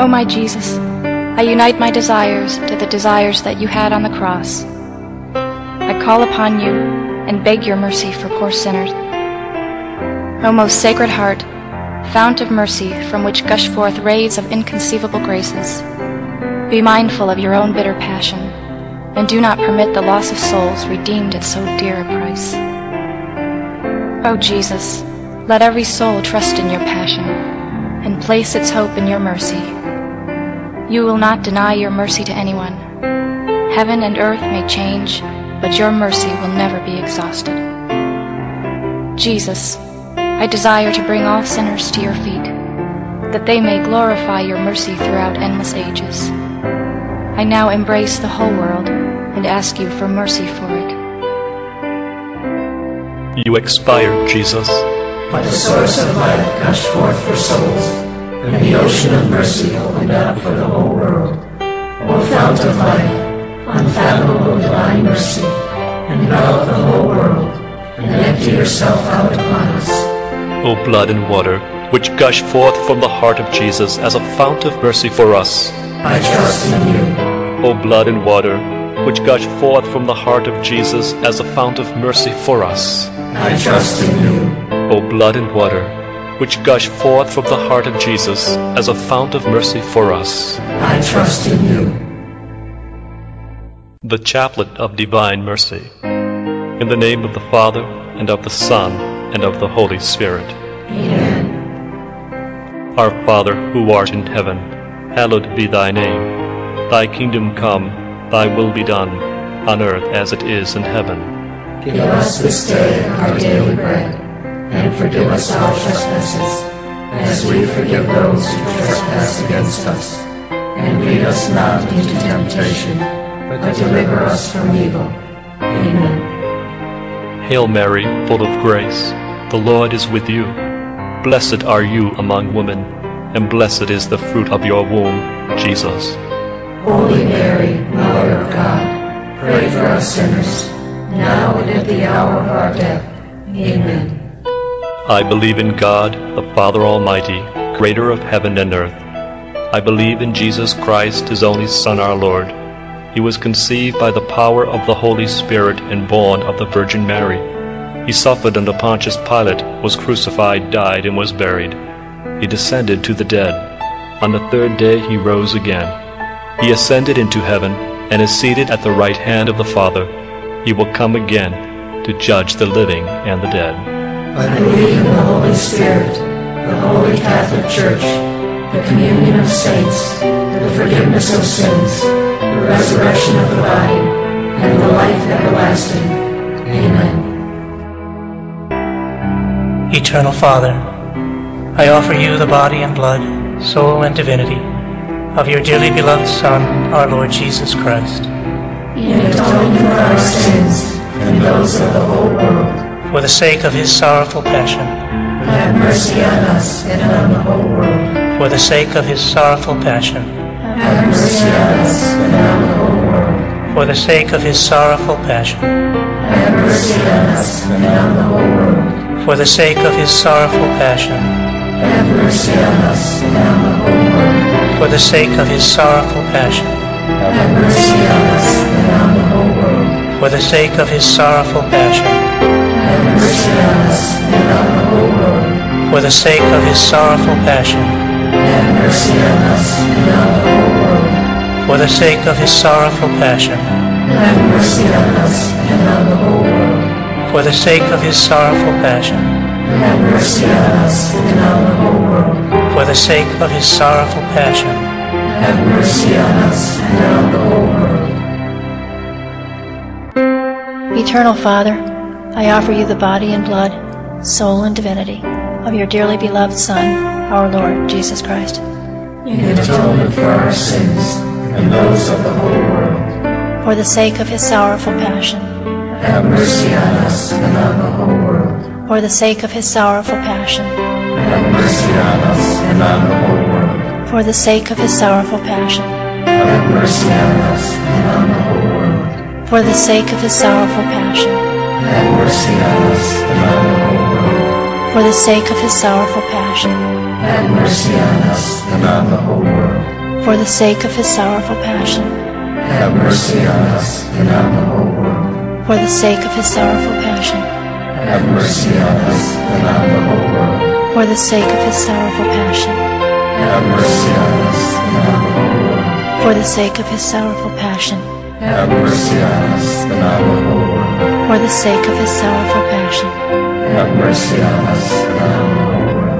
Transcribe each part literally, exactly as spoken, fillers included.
O my Jesus, I unite my desires to the desires that you had on the cross. I call upon you and beg your mercy for poor sinners. O most Sacred Heart, fount of mercy from which gush forth rays of inconceivable graces, be mindful of your own bitter passion, and do not permit the loss of souls redeemed at so dear a price. O Jesus, let every soul trust in your passion, and place its hope in your mercy. You will not deny your mercy to anyone. Heaven and earth may change, but your mercy will never be exhausted. Jesus, I desire to bring all sinners to your feet, that they may glorify your mercy throughout endless ages. I now embrace the whole world and ask you for mercy for it. You expired, Jesus. But the source of life gushed forth for souls, and the ocean of mercy opened up for the whole world. O fount of life, unfathomable divine mercy, envelop the whole world, and empty yourself out upon us. O blood and water, which gush forth from the heart of Jesus as a fount of mercy for us, I trust in you. O blood and water, which gush forth from the heart of Jesus as a fount of mercy for us, I trust in you. O blood and water, which gush forth from the heart of Jesus as a fount of mercy for us, I trust in you. The Chaplet of Divine Mercy. In the name of the Father, and of the Son, and of the Holy Spirit. Amen. Our Father, who art in heaven, hallowed be thy name. Thy kingdom come, thy will be done, on earth as it is in heaven. Give us this day our daily bread, and forgive us our trespasses, as we forgive those who trespass against us. And lead us not into temptation, but deliver us from evil. Amen. Hail Mary, full of grace, the Lord is with you. Blessed are you among women, and blessed is the fruit of your womb, Jesus. Holy Mary, Mother of God, pray for us sinners, now and at the hour of our death. Amen. I believe in God, the Father Almighty, creator of heaven and earth. I believe in Jesus Christ, his only Son, our Lord. He was conceived by the power of the Holy Spirit and born of the Virgin Mary. He suffered under Pontius Pilate, was crucified, died, and was buried. He descended to the dead. On the third day he rose again. He ascended into heaven and is seated at the right hand of the Father. He will come again to judge the living and the dead. I believe in the Holy Spirit, the Holy Catholic Church, the communion of saints, the forgiveness of sins, the resurrection of the body, and the life everlasting. Amen. Eternal Father, I offer you the body and blood, soul and divinity of your dearly beloved Son, our Lord Jesus Christ, in atonement for our sins and those of the whole world. for the sake of his sorrowful passion, Have mercy on us and on the whole world. for the sake of his sorrowful passion, Have mercy on us and on the whole world. for the sake of his sorrowful passion, Have mercy on us and on the whole world. for the sake of his sorrowful passion, Have mercy on us and on the whole world. for the sake of his sorrowful passion, Have mercy on us and on the whole world. for the sake of his sorrowful passion, Have mercy on us and on the whole world. for the sake of his sorrowful passion, Have mercy on us and on the whole world. for the sake of his sorrowful passion, Have mercy on us and on the whole world. for the sake of his sorrowful passion, Have mercy on us and on the whole world. for the sake of his sorrowful passion, Have mercy on us and on the whole world. Eternal Father, I offer you the body and blood, soul and divinity of your dearly beloved Son, our Lord Jesus Christ, In atonement for our sins and those of the whole world. for the sake of his sorrowful passion, Have mercy on us and on the whole world. for the sake of his sorrowful passion, Have mercy on us and on the whole world. for the sake of his sorrowful passion, Have mercy on us and on the whole world. for the sake of his sorrowful passion, Have mercy on us and on the whole world. for the sake of his sorrowful passion, have mercy on us and on the whole world. for the sake of his sorrowful passion, Have mercy on us and on the whole world. for the sake of his sorrowful passion, Have mercy on us and on the whole world. for the sake of his sorrowful passion, Have mercy on us and on the whole world. for the sake of his sorrowful passion, Have mercy on us and on the whole world. for the sake of his sorrowful passion, Have mercy on us and on the whole world.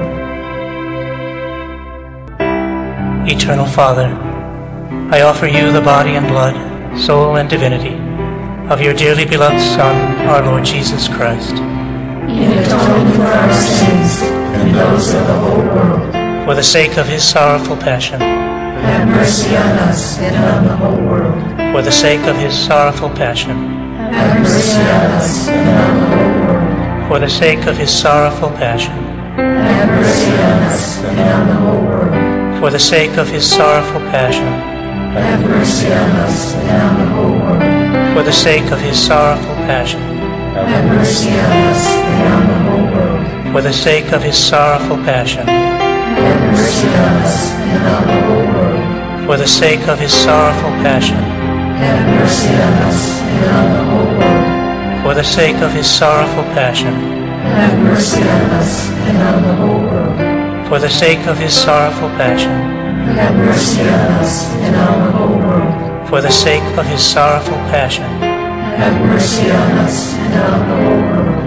Eternal Father, I offer you the body and blood, soul and divinity of your dearly beloved Son, our Lord Jesus Christ, In atonement for our sins and those of the whole world, for the sake of his sorrowful passion, have mercy on us and on the whole world. for the sake of his sorrowful passion, Have mercy on us and on the whole world. for the sake of his sorrowful passion, Have mercy on us and on the whole world. for the sake of his sorrowful passion, Have mercy on us and on the whole world. for the sake of his sorrowful passion, Have mercy on us and on the whole world. for the sake of his sorrowful passion, Have mercy on us and on the whole world. for the sake of his sorrowful passion, Have mercy on us and on the whole world. for the sake of his sorrowful passion, Have mercy on us and on the whole world. for the sake of his sorrowful passion, Have mercy on us and on the whole world. for the sake of his sorrowful passion, Have mercy on us and on the whole world.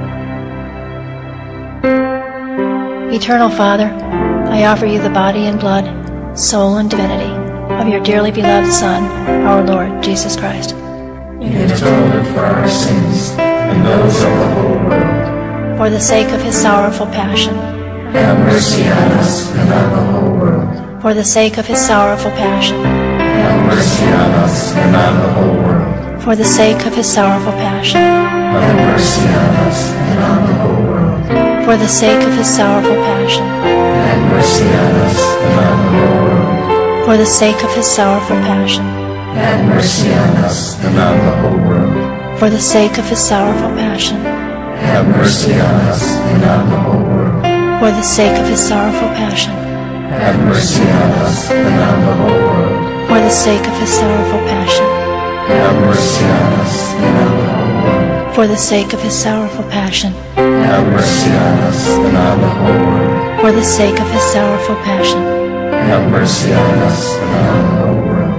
Eternal Father, I offer you the body and blood, soul and divinity of your dearly beloved Son, our Lord Jesus Christ, In atonement for our sins and those of the whole world, for the sake of his sorrowful passion, have mercy on us and on the whole world. for the sake of his sorrowful passion, Have mercy on us and on the whole world. for the sake of his sorrowful passion, Have mercy on us and on the whole world. for the sake of his sorrowful passion, Have mercy on us and on the whole world. for the sake of his sorrowful passion, Have mercy on us and on the whole world. for the sake of his sorrowful passion, Have mercy on us and on the whole world. for the sake of his sorrowful passion, Have mercy on us and on the whole world. for the sake of his sorrowful passion, Have mercy on us and on the whole world. for the sake of his sorrowful passion, Have mercy on us and on the whole world. for the sake of his sorrowful passion, Have mercy on us and on the whole world.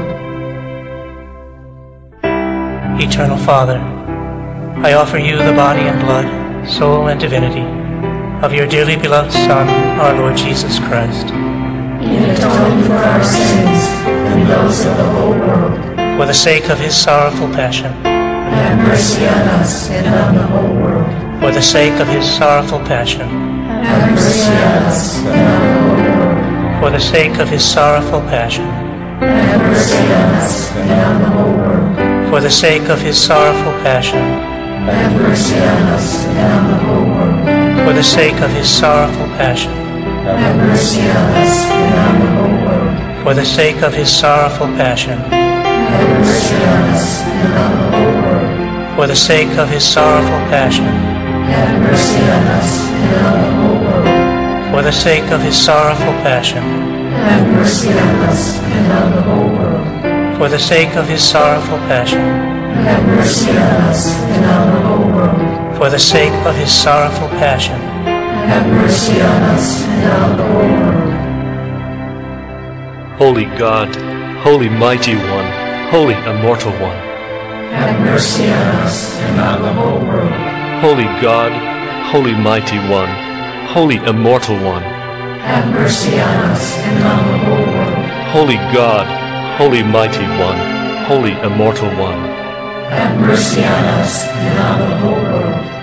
Eternal Father, I offer you the body and blood, soul and divinity of your dearly beloved Son, our Lord Jesus Christ, In atonement for our sins and those of the whole world, for the sake of his sorrowful passion, have mercy on us and on the whole world. for the sake of his sorrowful passion, Have mercy on us and on the whole world. for the sake of his sorrowful passion, Have mercy on us and on the whole world. for the sake of his sorrowful passion, Have mercy on us and on the whole world. for the sake of his sorrowful passion, Have mercy on us and on the whole world. for the sake of his sorrowful passion, Have mercy on us and on the whole world. for the sake of his sorrowful passion, Have mercy on us and on the whole world. for the sake of his sorrowful passion, Have mercy on us and on the whole world. for the sake of his sorrowful passion, Have mercy on us and on the whole world. for the sake of his sorrowful passion, Have mercy on us and on the whole world. Holy God, Holy Mighty One, Holy Immortal One, Have mercy on us and on the whole world. Holy God, Holy Mighty One, Holy Immortal One, Have mercy on us and on the whole world. Holy God, Holy Mighty One, Holy Immortal One, Have mercy on us and on the whole world.